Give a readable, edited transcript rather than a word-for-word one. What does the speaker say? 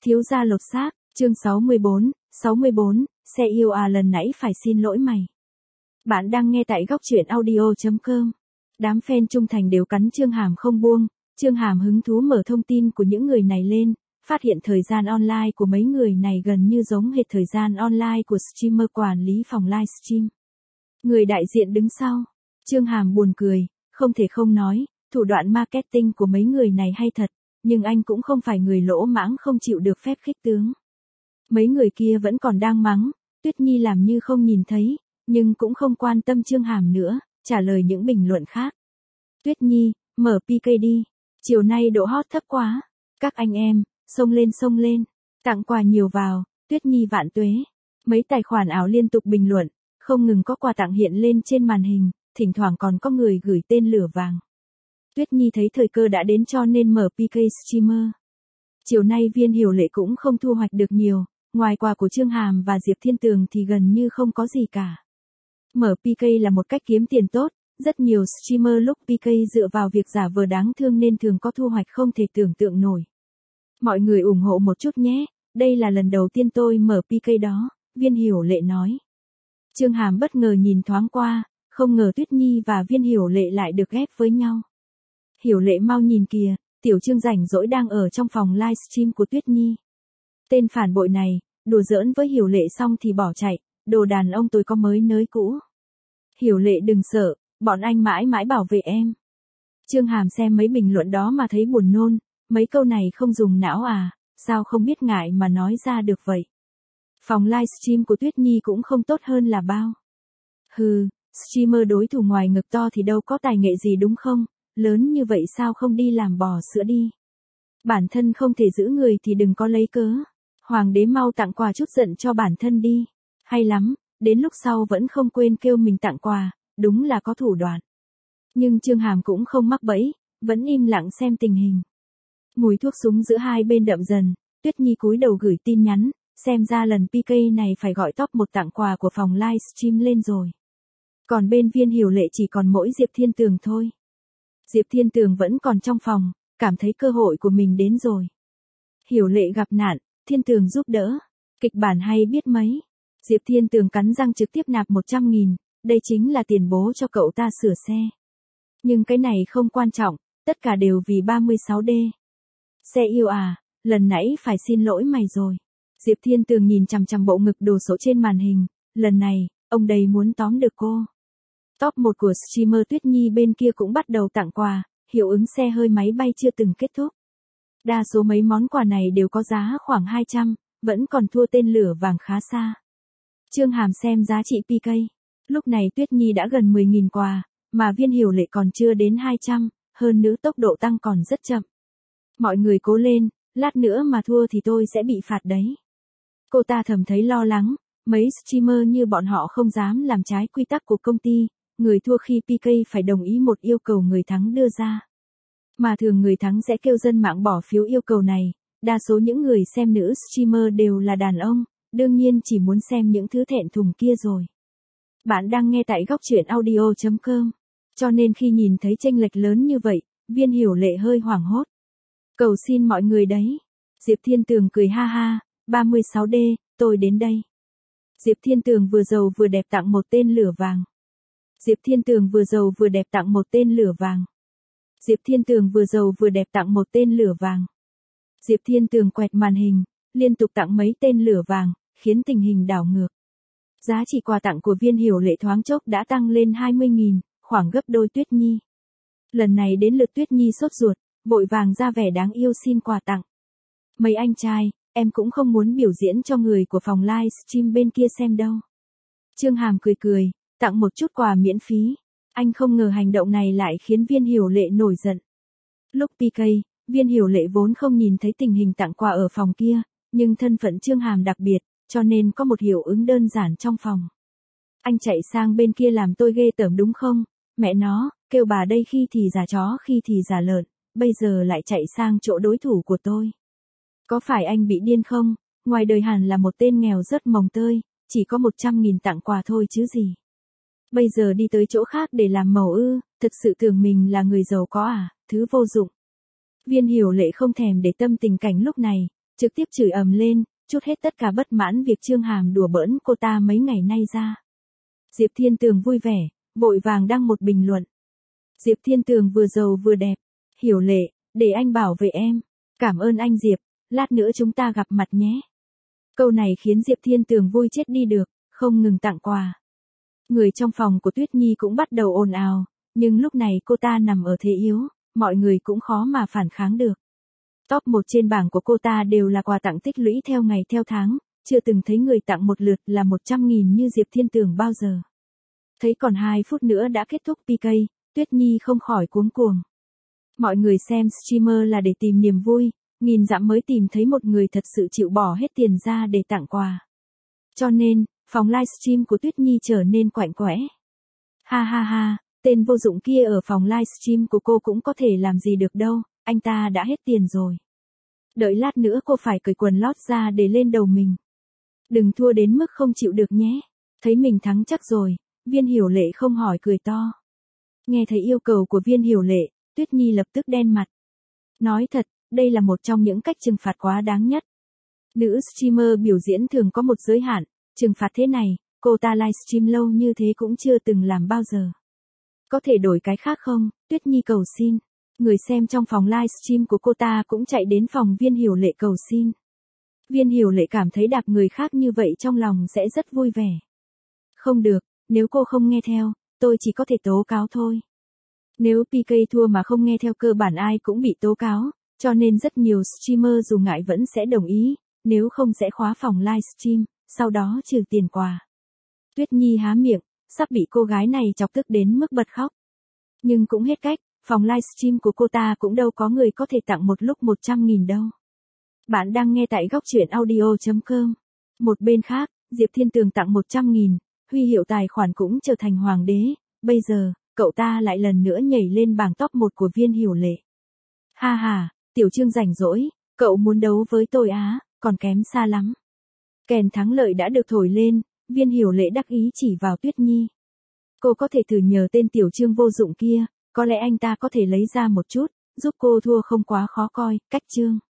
Thiếu gia lột xác, chương 64, xe yêu à lần nãy phải xin lỗi mày. Bạn đang nghe tại góc truyện audio.com. Đám fan trung thành đều cắn Chương Hàm không buông, Chương Hàm hứng thú mở thông tin của những người này lên, phát hiện thời gian online của mấy người này gần như giống hệt thời gian online của streamer quản lý phòng livestream. Người đại diện đứng sau. Chương Hàm buồn cười, không thể không nói, thủ đoạn marketing của mấy người này hay thật, nhưng anh cũng không phải người lỗ mãng không chịu được phép khích tướng. Mấy người kia vẫn còn đang mắng, Tuyết Nhi làm như không nhìn thấy, nhưng cũng không quan tâm Chương Hàm nữa, trả lời những bình luận khác. Tuyết Nhi, mở PK đi, chiều nay độ hot thấp quá, các anh em, xông lên, tặng quà nhiều vào, Tuyết Nhi vạn tuế. Mấy tài khoản ảo liên tục bình luận, không ngừng có quà tặng hiện lên trên màn hình, thỉnh thoảng còn có người gửi tên lửa vàng. Tuyết Nhi thấy thời cơ đã đến cho nên mở PK streamer. Chiều nay Viên Hiểu Lệ cũng không thu hoạch được nhiều, ngoài quà của Chương Hàm và Diệp Thiên Tường thì gần như không có gì cả. Mở PK là một cách kiếm tiền tốt, rất nhiều streamer lúc PK dựa vào việc giả vờ đáng thương nên thường có thu hoạch không thể tưởng tượng nổi. Mọi người ủng hộ một chút nhé, đây là lần đầu tiên tôi mở PK đó, Viên Hiểu Lệ nói. Chương Hàm bất ngờ nhìn thoáng qua, không ngờ Tuyết Nhi và Viên Hiểu Lệ lại được ghép với nhau. Hiểu Lệ mau nhìn kìa, Tiểu Chương rảnh rỗi đang ở trong phòng livestream của Tuyết Nhi. Tên phản bội này, đùa giỡn với Hiểu Lệ xong thì bỏ chạy, đồ đàn ông tôi có mới nới cũ. Hiểu Lệ đừng sợ, bọn anh mãi mãi bảo vệ em. Chương Hàm xem mấy bình luận đó mà thấy buồn nôn, mấy câu này không dùng não à, sao không biết ngại mà nói ra được vậy. Phòng livestream của Tuyết Nhi cũng không tốt hơn là bao. Hừ, streamer đối thủ ngoài ngực to thì đâu có tài nghệ gì đúng không, lớn như vậy sao không đi làm bò sữa đi. Bản thân không thể giữ người thì đừng có lấy cớ. Hoàng đế mau tặng quà chút giận cho bản thân đi. Hay lắm, đến lúc sau vẫn không quên kêu mình tặng quà, đúng là có thủ đoạn. Nhưng Chương Hàm cũng không mắc bẫy, vẫn im lặng xem tình hình. Mùi thuốc súng giữa hai bên đậm dần, Tuyết Nhi cúi đầu gửi tin nhắn, xem ra lần PK này phải gọi top 1 tặng quà của phòng livestream lên rồi. Còn bên Viên Hiểu Lệ chỉ còn mỗi Diệp Thiên Tường thôi. Diệp Thiên Tường vẫn còn trong phòng, cảm thấy cơ hội của mình đến rồi. Hiểu Lệ gặp nạn, Thiên Tường giúp đỡ. Kịch bản hay biết mấy. Diệp Thiên Tường cắn răng trực tiếp nạp 100.000, đây chính là tiền bố cho cậu ta sửa xe. Nhưng cái này không quan trọng, tất cả đều vì 36D. Xe yêu à, lần nãy phải xin lỗi mày rồi. Diệp Thiên Tường nhìn chằm chằm bộ ngực đồ sộ trên màn hình, lần này, ông đây muốn tóm được cô. Top 1 của streamer Tuyết Nhi bên kia cũng bắt đầu tặng quà, hiệu ứng xe hơi máy bay chưa từng kết thúc. Đa số mấy món quà này đều có giá khoảng 200, vẫn còn thua tên lửa vàng khá xa. Chương Hàm xem giá trị PK. Lúc này Tuyết Nhi đã gần 10.000 quà, mà Viên Hiểu Lệ còn chưa đến 200, hơn nữa tốc độ tăng còn rất chậm. Mọi người cố lên, lát nữa mà thua thì tôi sẽ bị phạt đấy. Cô ta thầm thấy lo lắng, mấy streamer như bọn họ không dám làm trái quy tắc của công ty, người thua khi PK phải đồng ý một yêu cầu người thắng đưa ra. Mà thường người thắng sẽ kêu dân mạng bỏ phiếu yêu cầu này, đa số những người xem nữ streamer đều là đàn ông, đương nhiên chỉ muốn xem những thứ thẹn thùng kia rồi. Bạn đang nghe tại góc truyện audio.com, cho nên khi nhìn thấy chênh lệch lớn như vậy, Viên Hiểu Lệ hơi hoảng hốt. Cầu xin mọi người đấy. Diệp Thiên Tường cười ha ha, 36D, tôi đến đây. Diệp Thiên Tường vừa giàu vừa đẹp tặng một tên lửa vàng. Diệp Thiên Tường vừa giàu vừa đẹp tặng một tên lửa vàng. Diệp Thiên Tường vừa giàu vừa đẹp tặng một tên lửa vàng. Diệp Thiên Tường quẹt màn hình, liên tục tặng mấy tên lửa vàng, khiến tình hình đảo ngược. Giá trị quà tặng của Viên Hiểu Lệ thoáng chốc đã tăng lên 20.000, khoảng gấp đôi Tuyết Nhi. Lần này đến lượt Tuyết Nhi sốt ruột, vội vàng ra vẻ đáng yêu xin quà tặng. Mấy anh trai, em cũng không muốn biểu diễn cho người của phòng livestream bên kia xem đâu. Chương Hàm cười cười, tặng một chút quà miễn phí. Anh không ngờ hành động này lại khiến Viên Hiểu Lệ nổi giận. Lúc PK, Viên Hiểu Lệ vốn không nhìn thấy tình hình tặng quà ở phòng kia, nhưng thân phận Chương Hàm đặc biệt, cho nên có một hiệu ứng đơn giản trong phòng. Anh chạy sang bên kia làm tôi ghê tởm đúng không? Mẹ nó, kêu bà đây khi thì giả chó khi thì giả lợn, bây giờ lại chạy sang chỗ đối thủ của tôi. Có phải anh bị điên không? Ngoài đời hẳn là một tên nghèo rất mồng tơi, chỉ có 100.000 tặng quà thôi chứ gì. Bây giờ đi tới chỗ khác để làm màu ư, thực sự tưởng mình là người giàu có à, thứ vô dụng. Viên Hiểu Lệ không thèm để tâm tình cảnh lúc này, Trực tiếp chửi ầm lên, trút hết tất cả bất mãn việc Trương Hàm đùa bỡn cô ta mấy ngày nay ra. Diệp Thiên Tường vui vẻ, vội vàng đăng một bình luận. Diệp Thiên Tường vừa giàu vừa đẹp. Hiểu Lệ, để anh bảo vệ em. Cảm ơn anh Diệp, lát nữa chúng ta gặp mặt nhé. Câu này khiến Diệp Thiên Tường vui chết đi được, không ngừng tặng quà. Người trong phòng của Tuyết Nhi cũng bắt đầu ồn ào, nhưng lúc này cô ta nằm ở thế yếu, mọi người cũng khó mà phản kháng được. Top 1 trên bảng của cô ta đều là quà tặng tích lũy theo ngày theo tháng, chưa từng thấy người tặng một lượt là 100.000 như Diệp Thiên Tường bao giờ. Thấy còn 2 phút nữa đã kết thúc PK, Tuyết Nhi không khỏi cuống cuồng. Mọi người xem streamer là để tìm niềm vui, nghìn dặm mới tìm thấy một người thật sự chịu bỏ hết tiền ra để tặng quà. Cho nên, phòng livestream của Tuyết Nhi trở nên quạnh quẽ. Ha ha ha, tên vô dụng kia ở phòng livestream của cô cũng có thể làm gì được đâu, anh ta đã hết tiền rồi. Đợi lát nữa cô phải cởi quần lót ra để lên đầu mình. Đừng thua đến mức không chịu được nhé. Thấy mình thắng chắc rồi, Viên Hiểu Lệ không hỏi cười to. Nghe thấy yêu cầu của Viên Hiểu Lệ, Tuyết Nhi lập tức đen mặt. Nói thật, đây là một trong những cách trừng phạt quá đáng nhất. Nữ streamer biểu diễn thường có một giới hạn, trừng phạt thế này, cô ta livestream lâu như thế cũng chưa từng làm bao giờ. Có thể đổi cái khác không? Tuyết Nhi cầu xin. Người xem trong phòng livestream của cô ta cũng chạy đến phòng Viên Hiểu Lệ cầu xin. Viên Hiểu Lệ cảm thấy đạp người khác như vậy trong lòng sẽ rất vui vẻ. Không được, nếu cô không nghe theo, tôi chỉ có thể tố cáo thôi. Nếu PK thua mà không nghe theo cơ bản ai cũng bị tố cáo, cho nên rất nhiều streamer dù ngại vẫn sẽ đồng ý, nếu không sẽ khóa phòng livestream, sau đó trừ tiền quà. Tuyết Nhi há miệng, sắp bị cô gái này chọc tức đến mức bật khóc. Nhưng cũng hết cách, phòng livestream của cô ta cũng đâu có người có thể tặng một lúc 100.000 đâu. Bạn đang nghe tại góc truyện audio.com. Một bên khác, Diệp Thiên Tường tặng 100.000, huy hiệu tài khoản cũng trở thành hoàng đế, bây giờ, cậu ta lại lần nữa nhảy lên bảng top 1 của Viên Hiểu Lệ. Ha ha, Tiểu Trương rảnh rỗi, cậu muốn đấu với tôi á, còn kém xa lắm. Kèn thắng lợi đã được thổi lên, Viên Hiểu Lệ đắc ý chỉ vào Tuyết Nhi. Cô có thể thử nhờ tên Tiểu Trương vô dụng kia, có lẽ anh ta có thể lấy ra một chút, giúp cô thua không quá khó coi, cách Trương.